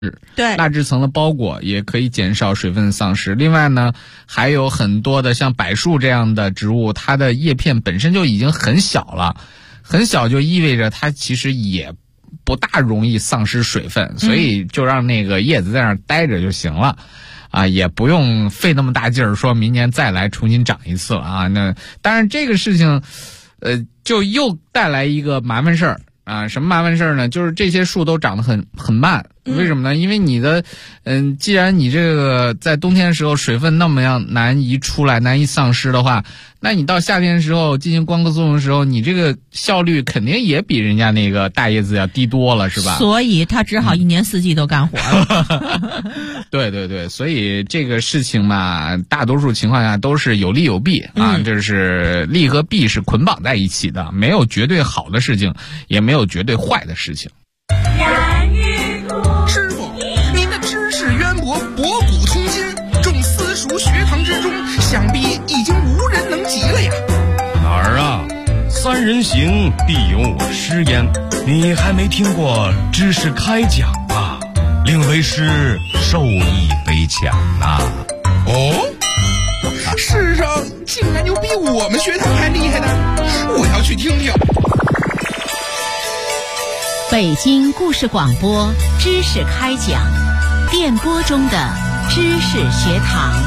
对， 蜡质层的包裹也可以减少水分丧失。另外呢，还有很多的像柏树这样的植物，它的叶片本身就已经很小了，很小就意味着它其实也不大容易丧失水分，所以就让那个叶子在那儿待着就行了。也不用费那么大劲儿，说明年再来重新长一次了啊。那当然这个事情，就又带来一个麻烦事儿啊。什么麻烦事儿呢？就是这些树都长得很慢。为什么呢？因为你的，既然你这个在冬天的时候水分那么样难以出来、难以丧失的话，那你到夏天的时候进行光合作用的时候，你这个效率肯定也比人家那个大叶子要低多了，是吧？ 所以它只好一年四季都干活了。 对对对，所以这个事情嘛，大多数情况下都是有利有弊啊，这是利和弊是捆绑在一起的，没有绝对好的事情，也没有绝对坏的事情。 师傅，您的知识渊博，博古通今，众私塾学堂之中，想必已经无人能及了呀。 哪儿啊？三人行，必有我师焉。你还没听过知识开讲啊？令为师受益匪浅呐。 哦，世上竟然有比我们学堂还厉害的，我要去听听。 北京故事广播知识开讲，电波中的知识学堂。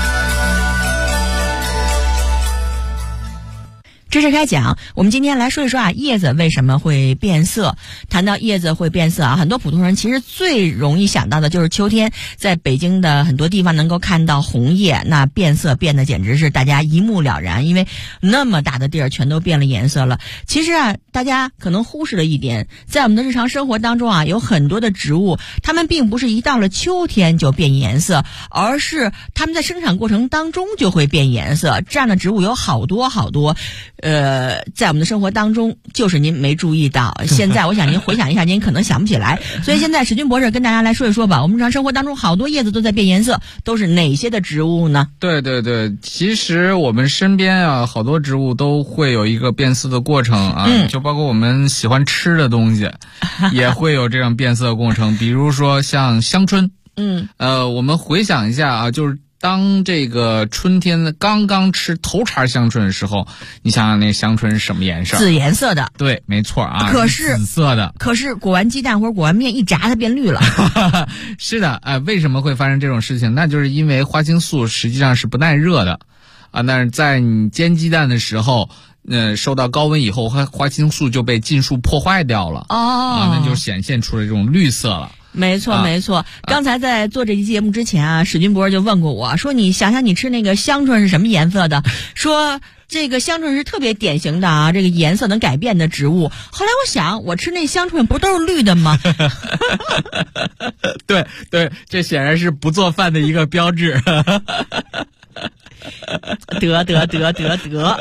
知识开讲，我们今天来说一说叶子为什么会变色。谈到叶子会变色很多普通人其实最容易想到的就是秋天，在北京的很多地方能够看到红叶，那变色变得简直是大家一目了然，因为那么大的地儿全都变了颜色了。其实大家可能忽视了一点，在我们的日常生活当中有很多的植物，它们并不是一到了秋天就变颜色，而是它们在生产过程当中就会变颜色。这样的植物有好多好多。在我们的生活当中，就是您没注意到。现在我想您回想一下，您可能想不起来。所以现在史军博士跟大家来说一说吧。我们日常生活当中好多叶子都在变颜色，都是哪些的植物呢？ 对对对，其实我们身边好多植物都会有一个变色的过程就包括我们喜欢吃的东西，也会有这样变色的过程。比如说像香椿，我们回想一下就是当这个春天刚刚吃头茬香椿的时候，你想想那香椿是什么颜色？ 紫颜色的。 对，没错可是紫色的。可是裹完鸡蛋或者裹完面一炸，它变绿了。 是的，为什么会发生这种事情？那就是因为花青素实际上是不耐热的但是在你煎鸡蛋的时候，受到高温以后，花青素就被尽数破坏掉了。那就显现出了这种绿色了。 没错没错，刚才在做这期节目之前史军博士就问过我，说你想想你吃那个香椿是什么颜色的，说这个香椿是特别典型的这个颜色能改变的植物。后来我想，我吃那香椿不都是绿的吗？ 对对，这显然是不做饭的一个标志。得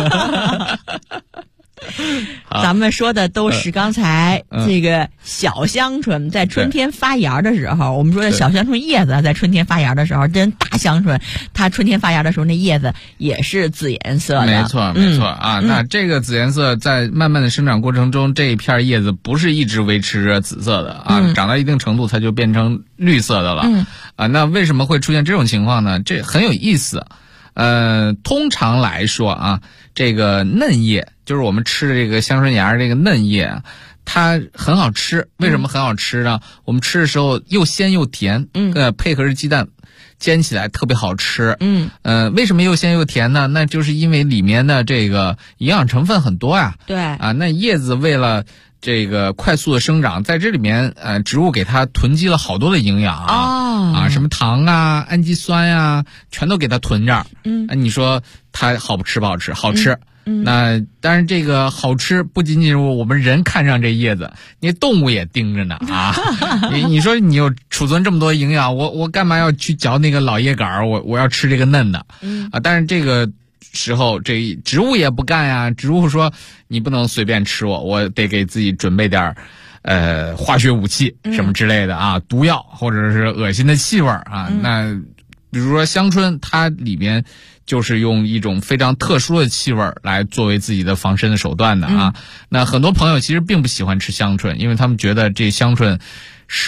咱们说的都是刚才这个小香椿在春天发芽的时候，我们说的小香椿叶子在春天发芽的时候，跟大香椿它春天发芽的时候那叶子也是紫颜色的。没错没错那这个紫颜色在慢慢的生长过程中，这一片叶子不是一直维持着紫色的长到一定程度它就变成绿色的了。那为什么会出现这种情况呢？这很有意思。通常来说这个嫩叶，就是我们吃的这个香椿芽这个嫩叶它很好吃。为什么很好吃呢？我们吃的时候又鲜又甜，配合着鸡蛋煎起来特别好吃。为什么又鲜又甜呢？那就是因为里面的这个营养成分很多呀。 对那叶子为了这个快速的生长，在这里面植物给它囤积了好多的营养什么糖氨基酸全都给它囤这儿。你说它好不吃不好吃？好吃。那当然这个好吃不仅仅是我们人看上这叶子，那动物也盯着呢你说你有储存这么多营养，我干嘛要去嚼那个老叶杆？我要吃这个嫩的但是这个时候这植物也不干呀。植物说你不能随便吃我得给自己准备点化学武器什么之类的毒药或者是恶心的气味那比如说香椿，它里面就是用一种非常特殊的气味来作为自己的防身的手段的那很多朋友其实并不喜欢吃香椿，因为他们觉得这香椿是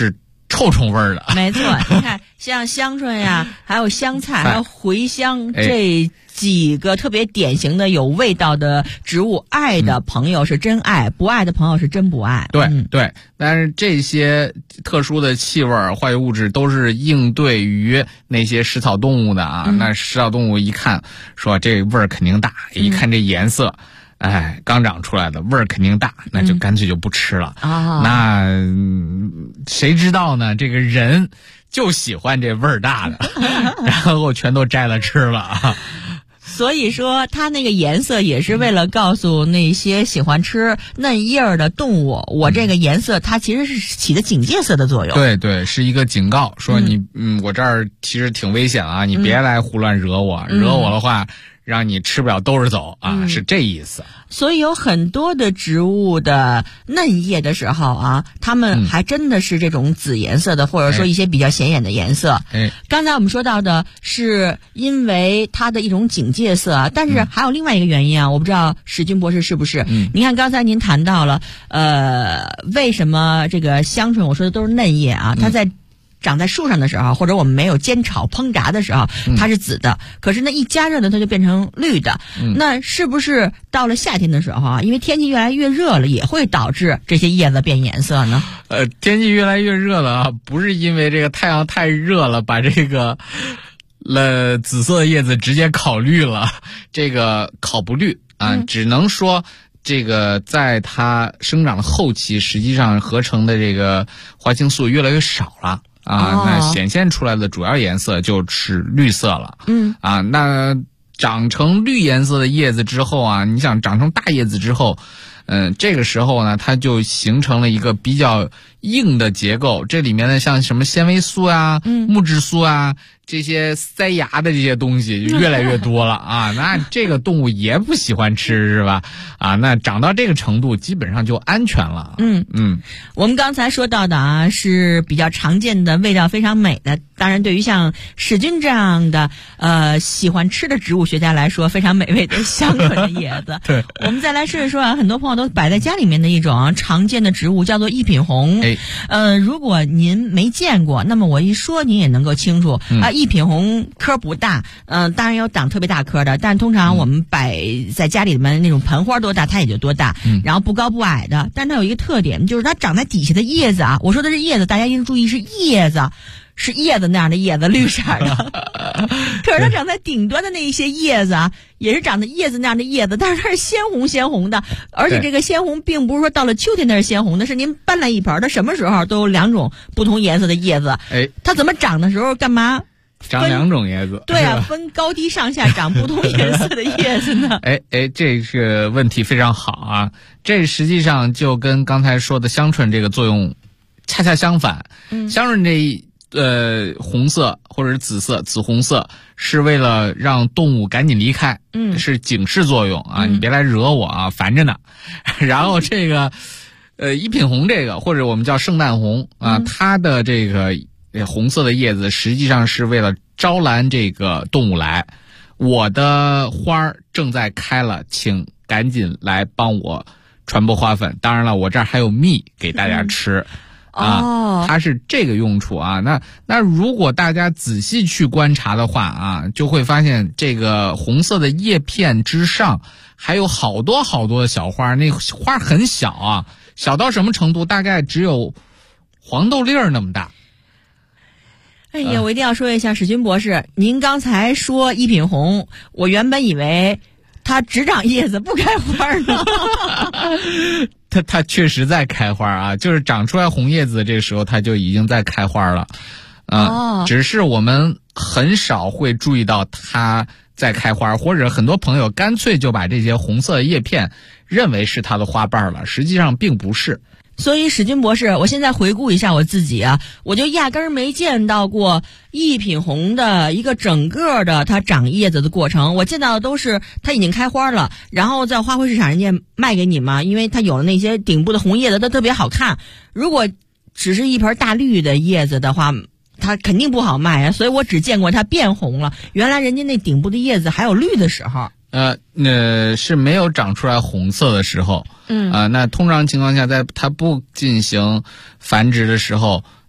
臭虫味儿的。 没错，你看像香椿呀，还有香菜，还有茴香这几个特别典型的有味道的植物，爱的朋友是真爱，不爱的朋友是真不爱。 对对，但是这些特殊的气味、化学物质都是应对于那些食草动物的啊。那食草动物一看说这味儿肯定大，一看这颜色。哎，刚长出来的味儿肯定大，那就干脆就不吃了。那谁知道呢？这个人就喜欢这味儿大的，然后全都摘了吃了啊。 所以说，它那个颜色也是为了告诉那些喜欢吃嫩叶儿的动物，我这个颜色它其实是起的警戒色的作用。 对对，是一个警告，说你我这儿其实挺危险啊，你别来胡乱惹我，惹我的话。让你吃不了兜着走啊，是这意思。 所以有很多的植物的嫩叶的时候啊，它们还真的是这种紫颜色的，或者说一些比较显眼的颜色。刚才我们说到的是因为它的一种警戒色，但是还有另外一个原因啊，我不知道史军博士是不是？您看刚才您谈到了，为什么这个香椿，我说的都是嫩叶啊，它在长在树上的时候，或者我们没有煎炒烹炸的时候，它是紫的。可是呢，一加热呢，它就变成绿的。那是不是到了夏天的时候啊，因为天气越来越热了，也会导致这些叶子变颜色呢？ 天气越来越热了啊，不是因为这个太阳太热了，把这个紫色的叶子直接烤绿了，这个烤不绿啊，只能说。这个在它生长的后期，实际上合成的这个花青素越来越少了啊，那显现出来的主要颜色就是绿色了。那长成绿颜色的叶子之后啊，你想长成大叶子之后，这个时候呢，它就形成了一个比较硬的结构，这里面呢像什么纤维素啊、木质素啊。这些塞牙的这些东西就越来越多了啊，那这个动物也不喜欢吃是吧？啊，那长到这个程度基本上就安全了。 我们刚才说到的啊是比较常见的味道非常美的，当然对于像史军这样的喜欢吃的植物学家来说，非常美味的香椿的叶子。 对， 我们再来说一说啊，很多朋友都摆在家里面的一种常见的植物叫做一品红。如果您没见过，那么我一说您也能够清楚啊。一品红颗不大，当然有长特别大颗的，但通常我们摆在家里面那种盆花多大，它也就多大，然后不高不矮的。但它有一个特点，就是它长在底下的叶子啊，我说的是叶子，大家一定注意是叶子。是叶子那样的叶子，绿色的。可是它长在顶端的那一些叶子啊，也是长的叶子那样的叶子，但是它是鲜红的，而且这个鲜红并不是说到了秋天它是鲜红的，是您搬来一盆，它什么时候都有两种不同颜色的叶子。它怎么长的时候干嘛？ 长两种叶子， 对啊，分高低上下长不同颜色的叶子呢。 这个问题非常好啊！这实际上就跟刚才说的香椿这个作用恰恰相反。香椿这红色或者是紫色、紫红色是为了让动物赶紧离开，是警示作用啊！你别来惹我啊，烦着呢。然后这个一品红这个或者我们叫圣诞红啊，它的这个红色的叶子实际上是为了招揽这个动物来。我的花正在开了，请赶紧来帮我传播花粉。当然了，我这儿还有蜜给大家吃。它是这个用处啊。那如果大家仔细去观察的话啊，就会发现这个红色的叶片之上还有好多好多的小花，那花很小啊，小到什么程度？大概只有黄豆粒儿那么大。 哎呀，我一定要说一下，史军博士，您刚才说一品红，我原本以为它只长叶子不开花呢。 它确实在开花啊，就是长出来红叶子，这个时候它就已经在开花了。只是我们很少会注意到它在开花，或者很多朋友干脆就把这些红色的叶片认为是它的花瓣了，实际上并不是。 所以史军博士，我现在回顾一下我自己啊，我就压根儿没见到过一品红的一个整个的它长叶子的过程，我见到的都是它已经开花了，然后在花卉市场人家卖给你嘛，因为它有了那些顶部的红叶子，它特别好看。如果只是一盆大绿的叶子的话，它肯定不好卖啊，所以我只见过它变红了。原来人家那顶部的叶子还有绿的时候。 是没有长出来红色的时候。那通常情况下，在它不进行繁殖的时候，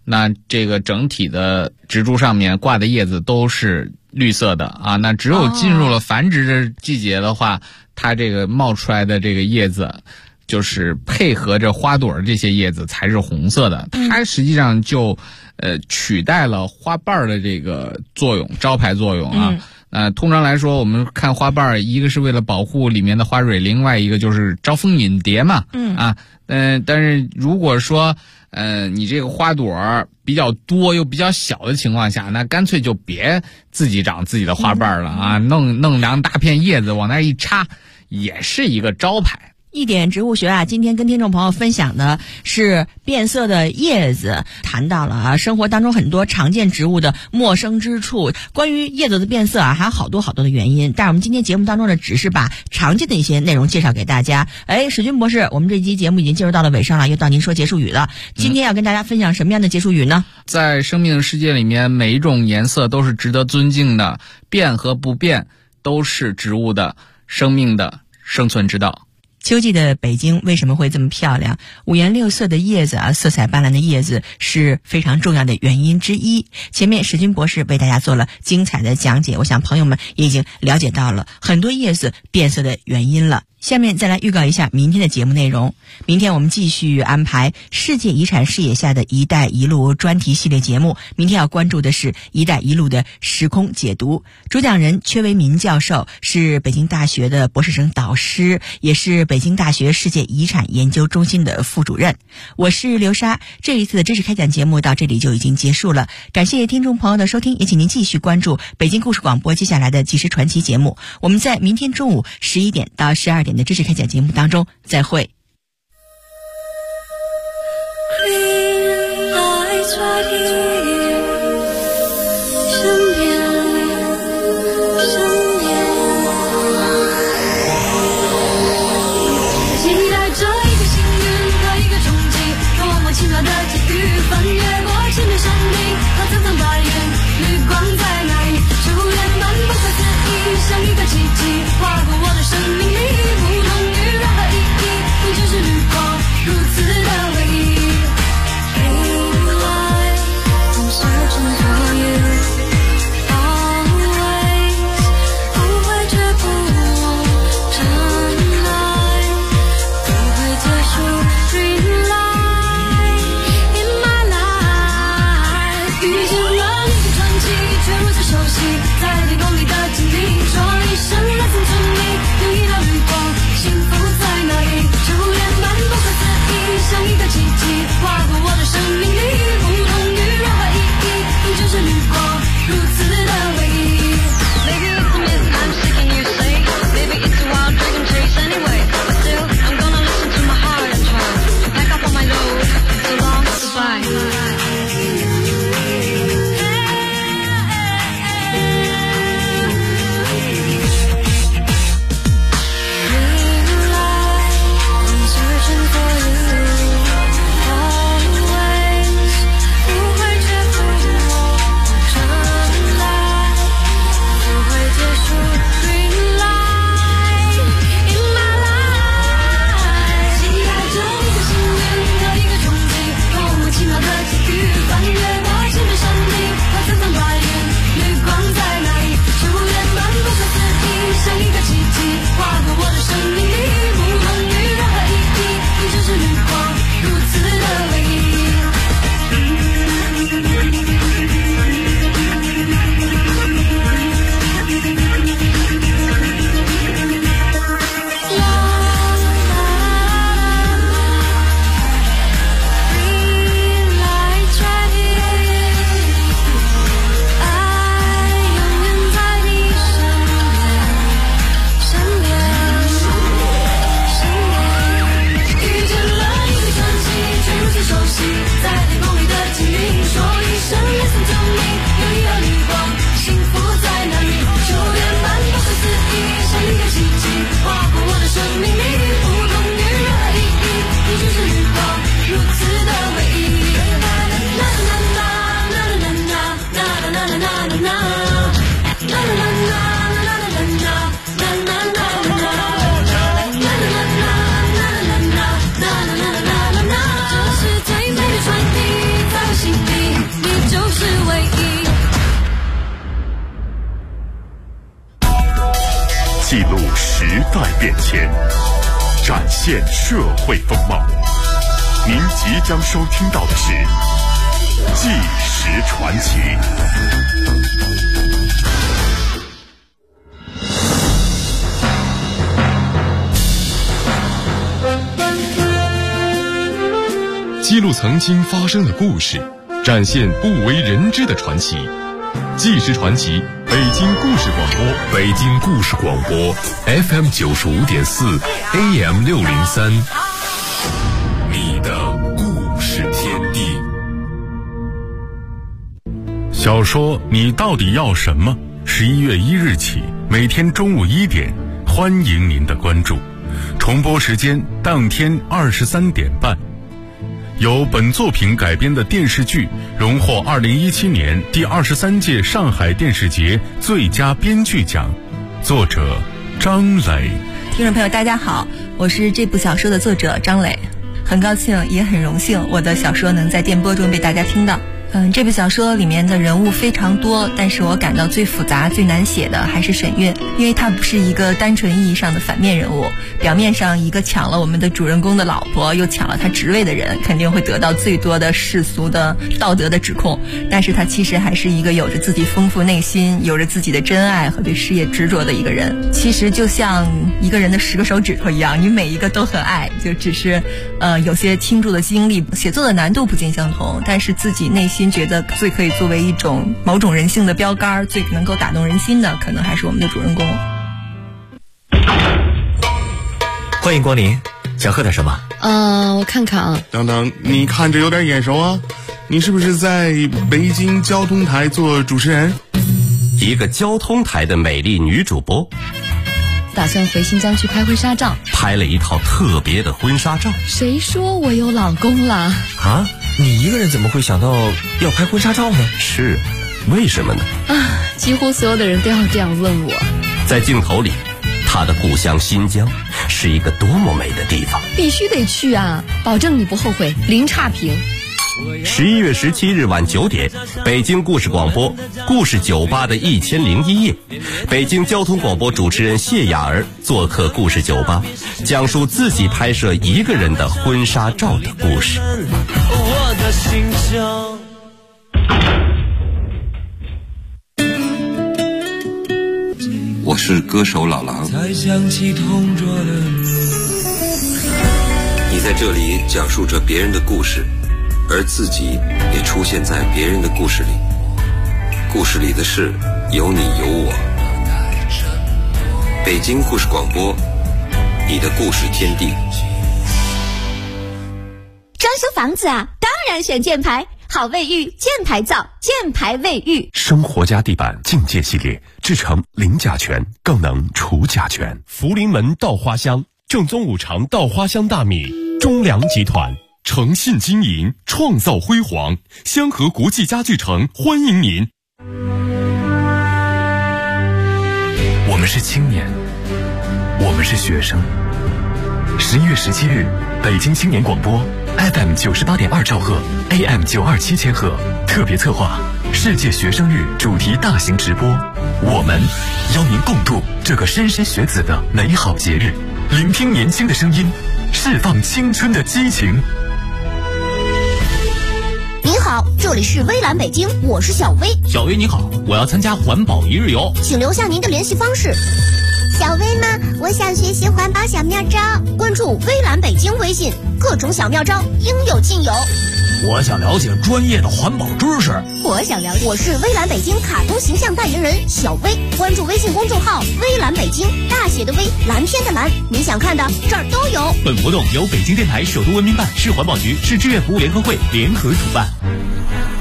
那这个整体的植株上面挂的叶子都是绿色的啊。那只有进入了繁殖的季节的话，它这个冒出来的这个叶子，就是配合着花朵这些叶子才是红色的。它实际上就取代了花瓣的这个作用，招牌作用啊。通常来说，我们看花瓣，一个是为了保护里面的花蕊，另外一个就是招蜂引蝶嘛。但是如果说你这个花朵比较多又比较小的情况下，那干脆就别自己长自己的花瓣了啊，弄两大片叶子往那一插，也是一个招牌。 一点植物学啊，今天跟听众朋友分享的是变色的叶子，谈到了生活当中很多常见植物的陌生之处。关于叶子的变色还有好多的原因，但是我们今天节目当中呢，只是把常见的一些内容介绍给大家。史军博士，我们这期节目已经进入到了尾声了，又到您说结束语了。今天要跟大家分享什么样的结束语呢？ 在生命世界里面，每一种颜色都是值得尊敬的，变和不变都是植物的生命的生存之道。 秋季的北京为什么会这么漂亮？五颜六色的叶子色彩斑斓的叶子是非常重要的原因之一。前面史军博士为大家做了精彩的讲解，我想朋友们也已经了解到了很多叶子变色的原因了。下面再来预告一下明天的节目内容。明天我们继续安排世界遗产视野下的一带一路专题系列节目。明天要关注的是一带一路的时空解读，主讲人阙为民教授是北京大学的博士生导师，也是北京大学世界遗产研究中心的副主任。我是刘莎，这一次的知识开讲节目到这里就已经结束了，感谢听众朋友的收听，也请您继续关注北京故事广播接下来的即时传奇节目。我们在明天中午11点到12点的知识开讲节目当中再会。 代变迁，展现社会风貌。您即将收听到的是《纪实传奇》。记录曾经发生的故事，展现不为人知的传奇。纪实传奇，北京故事广播，北京故事广播 FM 95.4 AM 603，你的故事天地。小说你到底要什么？11月1日起，每天中午1点，欢迎您的关注。重播时间当天23点半。由本作品改编的电视剧荣获2017年第23届上海电视节最佳编剧奖，作者张磊。 听众朋友大家好，我是这部小说的作者张磊，很高兴也很荣幸我的小说能在电波中被大家听到。这部小说里面的人物非常多，但是我感到最复杂最难写的还是沈月，因为她不是一个单纯意义上的反面人物，表面上一个抢了我们的主人公的老婆又抢了他职位的人，肯定会得到最多的世俗的道德的指控，但是他其实还是一个有着自己丰富内心，有着自己的真爱和对事业执着的一个人。其实就像一个人的10个手指头一样，你每一个都很爱，就只是有些倾注的精力，写作的难度不尽相同，但是自己内心觉得最可以作为一种某种人性的标杆，最能够打动人心的，可能还是我们的主人公。 欢迎光临，想喝点什么？ 我看看啊。 等等，你看着有点眼熟啊，你是不是在北京交通台做主持人？ 一个交通台的美丽女主播， 打算回新疆去拍婚纱照， 拍了一套特别的婚纱照。 谁说我有老公了？ 啊？你一个人怎么会想到要拍婚纱照呢？ 是，为什么呢？ 几乎所有的人都要这样问我。 在镜头里，他的故乡新疆是一个多么美的地方， 必须得去啊，保证你不后悔，零差评。 11月17日晚9点，北京故事广播故事酒吧的1001夜，北京交通广播主持人谢雅儿做客故事酒吧，讲述自己拍摄一个人的婚纱照的故事。我的心声。 我是歌手老狼，你在这里讲述着别人的故事，而自己也出现在别人的故事里，故事里的事有你有我。北京故事广播，你的故事天地。 装修房子啊，当然选箭牌，好卫浴，箭牌造，箭牌卫浴。 生活家地板境界系列，制成零甲醛，更能除甲醛。福临门稻花香，正宗五常稻花香大米，中粮集团。诚信经营，创造辉煌。香河国际家具城欢迎您。 我们是青年，我们是学生。11月17日，北京青年广播 FM 98.2兆赫 AM 927千赫特别策划世界学生日主题大型直播，我们邀您共度这个莘莘学子的美好节日，聆听年轻的声音，释放青春的激情。 您好，这里是微蓝北京，我是小薇。 小薇你好，我要参加环保一日游， 请留下您的联系方式。 小薇吗？我想学习环保小妙招， 关注微蓝北京微信，各种小妙招应有尽有。 我想了解专业的环保知识。 我是微蓝北京卡通形象代言人小薇，关注微信公众号微蓝北京，大写的微，蓝天的蓝，你想看的这儿都有。 本活动由北京电台首都文明办、市环保局、市志愿服务联合会联合主办。